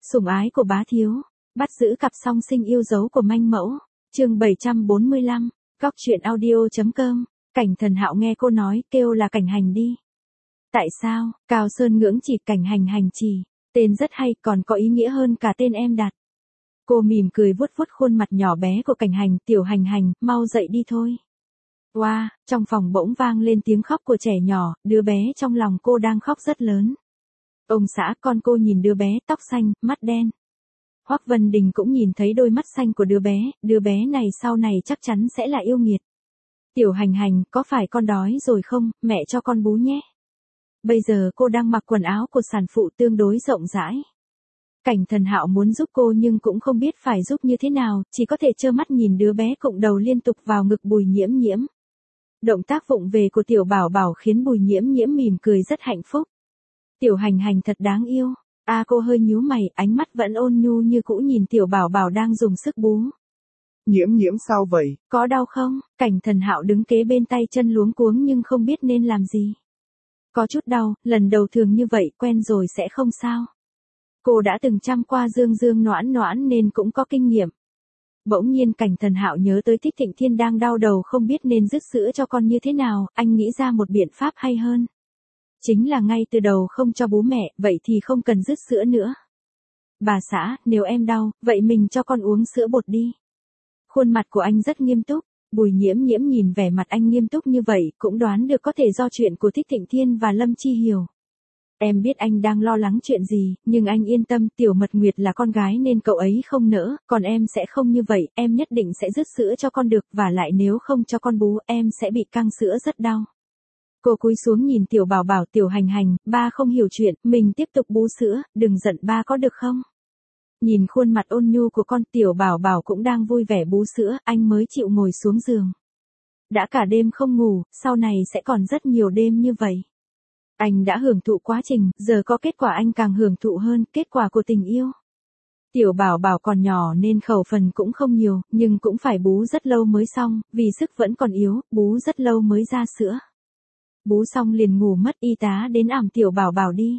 Sủng ái của bá thiếu, bắt giữ cặp song sinh yêu dấu của manh mẫu. Chương 745, Góc truyện audio.com. Cảnh Thần Hạo nghe cô nói, kêu là Cảnh Hành đi. Tại sao? Cao Sơn ngưỡng chỉ Cảnh Hành hành chỉ, tên rất hay, còn có ý nghĩa hơn cả tên em đặt. Cô mỉm cười vuốt vuốt khuôn mặt nhỏ bé của Cảnh Hành, tiểu Hành Hành, mau dậy đi thôi. Wow, trong phòng bỗng vang lên tiếng khóc của trẻ nhỏ, đứa bé trong lòng cô đang khóc rất lớn. Ông xã, con cô nhìn đứa bé, tóc xanh, mắt đen. Hoắc Vân Đình cũng nhìn thấy đôi mắt xanh của đứa bé này sau này chắc chắn sẽ là yêu nghiệt. Tiểu Hành Hành, có phải con đói rồi không, mẹ cho con bú nhé. Bây giờ cô đang mặc quần áo của sản phụ tương đối rộng rãi. Cảnh Thần Hạo muốn giúp cô nhưng cũng không biết phải giúp như thế nào, chỉ có thể trơ mắt nhìn đứa bé cụng đầu liên tục vào ngực Bùi Nhiễm Nhiễm. Động tác vụng về của tiểu bảo bảo khiến Bùi Nhiễm Nhiễm mỉm cười rất hạnh phúc. Tiểu Hành Hành thật đáng yêu. Cô hơi nhíu mày, ánh mắt vẫn ôn nhu như cũ nhìn tiểu bảo bảo đang dùng sức bú. Nhiễm Nhiễm sao vậy? Có đau không? Cảnh Thần Hạo đứng kế bên tay chân luống cuống nhưng không biết nên làm gì. Có chút đau, lần đầu thường như vậy, quen rồi sẽ không sao. Cô đã từng chăm qua Dương Dương Noãn Noãn nên cũng có kinh nghiệm. Bỗng nhiên Cảnh Thần Hạo nhớ tới Thích Thịnh Thiên đang đau đầu không biết nên dứt sữa cho con như thế nào, anh nghĩ ra một biện pháp hay hơn. Chính là ngay từ đầu không cho bú mẹ, vậy thì không cần dứt sữa nữa. Bà xã, nếu em đau, vậy mình cho con uống sữa bột đi. Khuôn mặt của anh rất nghiêm túc, Bùi Nhiễm Nhiễm nhìn vẻ mặt anh nghiêm túc như vậy, cũng đoán được có thể do chuyện của Thích Thịnh Thiên và Lâm Chi Hiểu. Em biết anh đang lo lắng chuyện gì, nhưng anh yên tâm, Tiểu Mật Nguyệt là con gái nên cậu ấy không nỡ, còn em sẽ không như vậy, em nhất định sẽ dứt sữa cho con được, và lại nếu không cho con bú, em sẽ bị căng sữa rất đau. Cô cúi xuống nhìn tiểu bảo bảo, Tiểu Hành Hành, ba không hiểu chuyện, mình tiếp tục bú sữa, đừng giận ba có được không? Nhìn khuôn mặt ôn nhu của con, tiểu bảo bảo cũng đang vui vẻ bú sữa, anh mới chịu ngồi xuống giường. Đã cả đêm không ngủ, sau này sẽ còn rất nhiều đêm như vậy. Anh đã hưởng thụ quá trình, giờ có kết quả anh càng hưởng thụ hơn, kết quả của tình yêu. Tiểu bảo bảo còn nhỏ nên khẩu phần cũng không nhiều, nhưng cũng phải bú rất lâu mới xong, vì sức vẫn còn yếu, bú rất lâu mới ra sữa. Bú xong liền ngủ mất, y tá đến ẵm tiểu bảo bảo đi.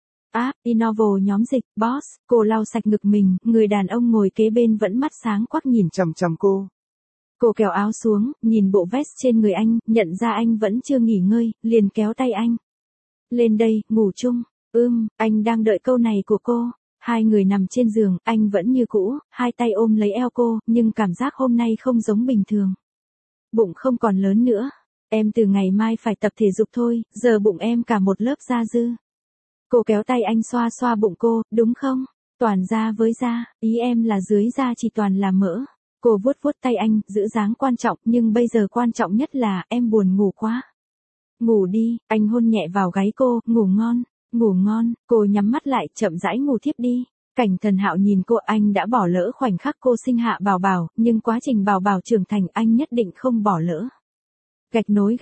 Innovo nhóm dịch, boss, cô lau sạch ngực mình, người đàn ông ngồi kế bên vẫn mắt sáng quắc nhìn chằm chằm cô. Cô kéo áo xuống, nhìn bộ vest trên người anh, nhận ra anh vẫn chưa nghỉ ngơi, liền kéo tay anh. Lên đây, ngủ chung. Anh đang đợi câu này của cô. Hai người nằm trên giường, anh vẫn như cũ, hai tay ôm lấy eo cô, nhưng cảm giác hôm nay không giống bình thường. Bụng không còn lớn nữa. Em từ ngày mai phải tập thể dục thôi, giờ bụng em cả một lớp da dư. Cô kéo tay anh xoa xoa bụng cô, đúng không? Toàn da với da, ý em là dưới da chỉ toàn là mỡ. Cô vuốt vuốt tay anh, giữ dáng quan trọng, nhưng bây giờ quan trọng nhất là em buồn ngủ quá. Ngủ đi, anh hôn nhẹ vào gáy cô, ngủ ngon, cô nhắm mắt lại, chậm rãi ngủ thiếp đi. Cảnh Thần Hạo nhìn cô, anh đã bỏ lỡ khoảnh khắc cô sinh hạ bảo bảo, nhưng quá trình bảo bảo trưởng thành anh nhất định không bỏ lỡ. Gạch nối.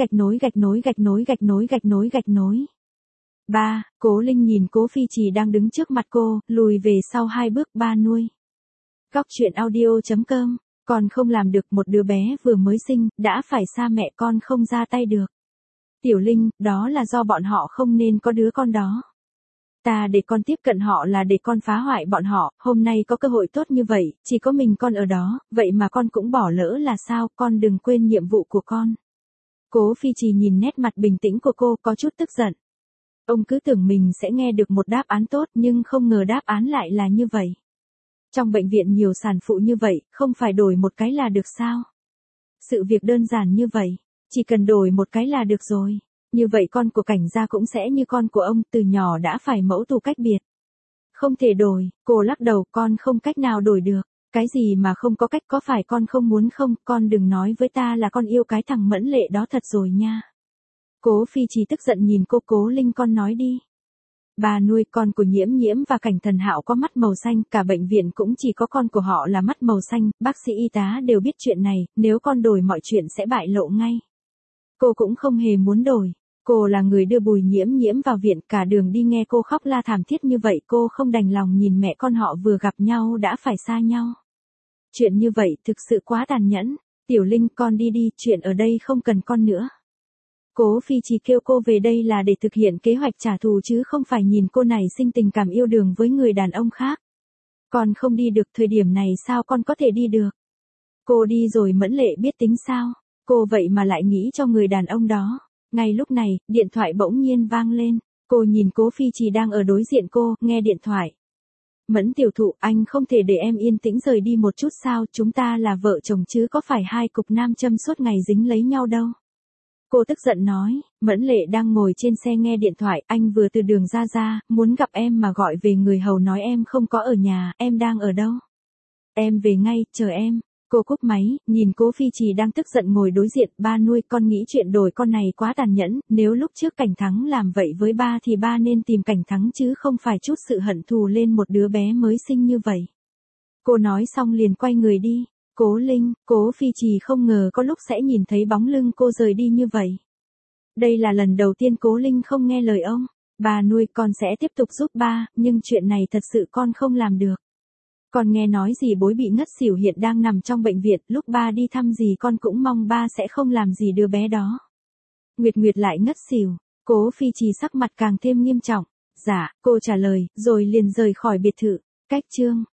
3. Cố Linh nhìn Cố Phi Trì đang đứng trước mặt cô, lùi về sau 2 bước, ba nuôi. Góc truyện audio.com, con không làm được, một đứa bé vừa mới sinh, đã phải xa mẹ, con không ra tay được. Tiểu Linh, đó là do bọn họ không nên có đứa con đó. Ta để con tiếp cận họ là để con phá hoại bọn họ, hôm nay có cơ hội tốt như vậy, chỉ có mình con ở đó, vậy mà con cũng bỏ lỡ là sao, con đừng quên nhiệm vụ của con. Cố Phi Trì nhìn nét mặt bình tĩnh của cô, có chút tức giận. Ông cứ tưởng mình sẽ nghe được một đáp án tốt nhưng không ngờ đáp án lại là như vậy. Trong bệnh viện nhiều sản phụ như vậy, không phải đổi một cái là được sao? Sự việc đơn giản như vậy, chỉ cần đổi một cái là được rồi. Như vậy con của Cảnh gia cũng sẽ như con của ông, từ nhỏ đã phải mẫu tù cách biệt. Không thể đổi, cô lắc đầu, con không cách nào đổi được. Cái gì mà không có cách, có phải con không muốn không, con đừng nói với ta là con yêu cái thằng Mẫn Lệ đó thật rồi nha. Cố Phi Trì tức giận nhìn cô, Cố Linh con nói đi. Bà nuôi, con của Nhiễm Nhiễm và Cảnh Thần Hạo có mắt màu xanh, cả bệnh viện cũng chỉ có con của họ là mắt màu xanh, bác sĩ y tá đều biết chuyện này, nếu con đổi mọi chuyện sẽ bại lộ ngay. Cô cũng không hề muốn đổi. Cô là người đưa Bùi Nhiễm Nhiễm vào viện, cả đường đi nghe cô khóc la thảm thiết như vậy, cô không đành lòng nhìn mẹ con họ vừa gặp nhau đã phải xa nhau. Chuyện như vậy thực sự quá tàn nhẫn. Tiểu Linh, con đi đi, chuyện ở đây không cần con nữa. Cố Phi Trì kêu cô về đây là để thực hiện kế hoạch trả thù chứ không phải nhìn cô này sinh tình cảm yêu đương với người đàn ông khác. Con không đi được, thời điểm này sao con có thể đi được? Cô đi rồi Mẫn Lệ biết tính sao? Cô vậy mà lại nghĩ cho người đàn ông đó. Ngay lúc này, điện thoại bỗng nhiên vang lên. Cô nhìn Cố Phi Trì đang ở đối diện cô, nghe điện thoại. Mẫn tiểu thụ, anh không thể để em yên tĩnh rời đi một chút sao, chúng ta là vợ chồng chứ có phải hai cục nam châm suốt ngày dính lấy nhau đâu. Cô tức giận nói, Mẫn Lệ đang ngồi trên xe nghe điện thoại, anh vừa từ đường ra, muốn gặp em mà gọi về người hầu nói em không có ở nhà, em đang ở đâu? Em về ngay, chờ em. Cô cúp máy, nhìn Cố Phi Trì đang tức giận ngồi đối diện, ba nuôi, con nghĩ chuyện đổi con này quá tàn nhẫn, nếu lúc trước Cảnh Thắng làm vậy với ba thì ba nên tìm Cảnh Thắng chứ không phải chút sự hận thù lên một đứa bé mới sinh như vậy. Cô nói xong liền quay người đi. Cố Linh, Cố Phi Trì không ngờ có lúc sẽ nhìn thấy bóng lưng cô rời đi như vậy. Đây là lần đầu tiên Cố Linh không nghe lời ông. Bà nuôi, con sẽ tiếp tục giúp ba, nhưng chuyện này thật sự con không làm được. Con nghe nói gì bối bị ngất xỉu hiện đang nằm trong bệnh viện, lúc ba đi thăm gì con cũng mong ba sẽ không làm gì đứa bé đó. Nguyệt Nguyệt lại ngất xỉu, Cố Phi Trì sắc mặt càng thêm nghiêm trọng. Dạ, cô trả lời, rồi liền rời khỏi biệt thự. Cách chương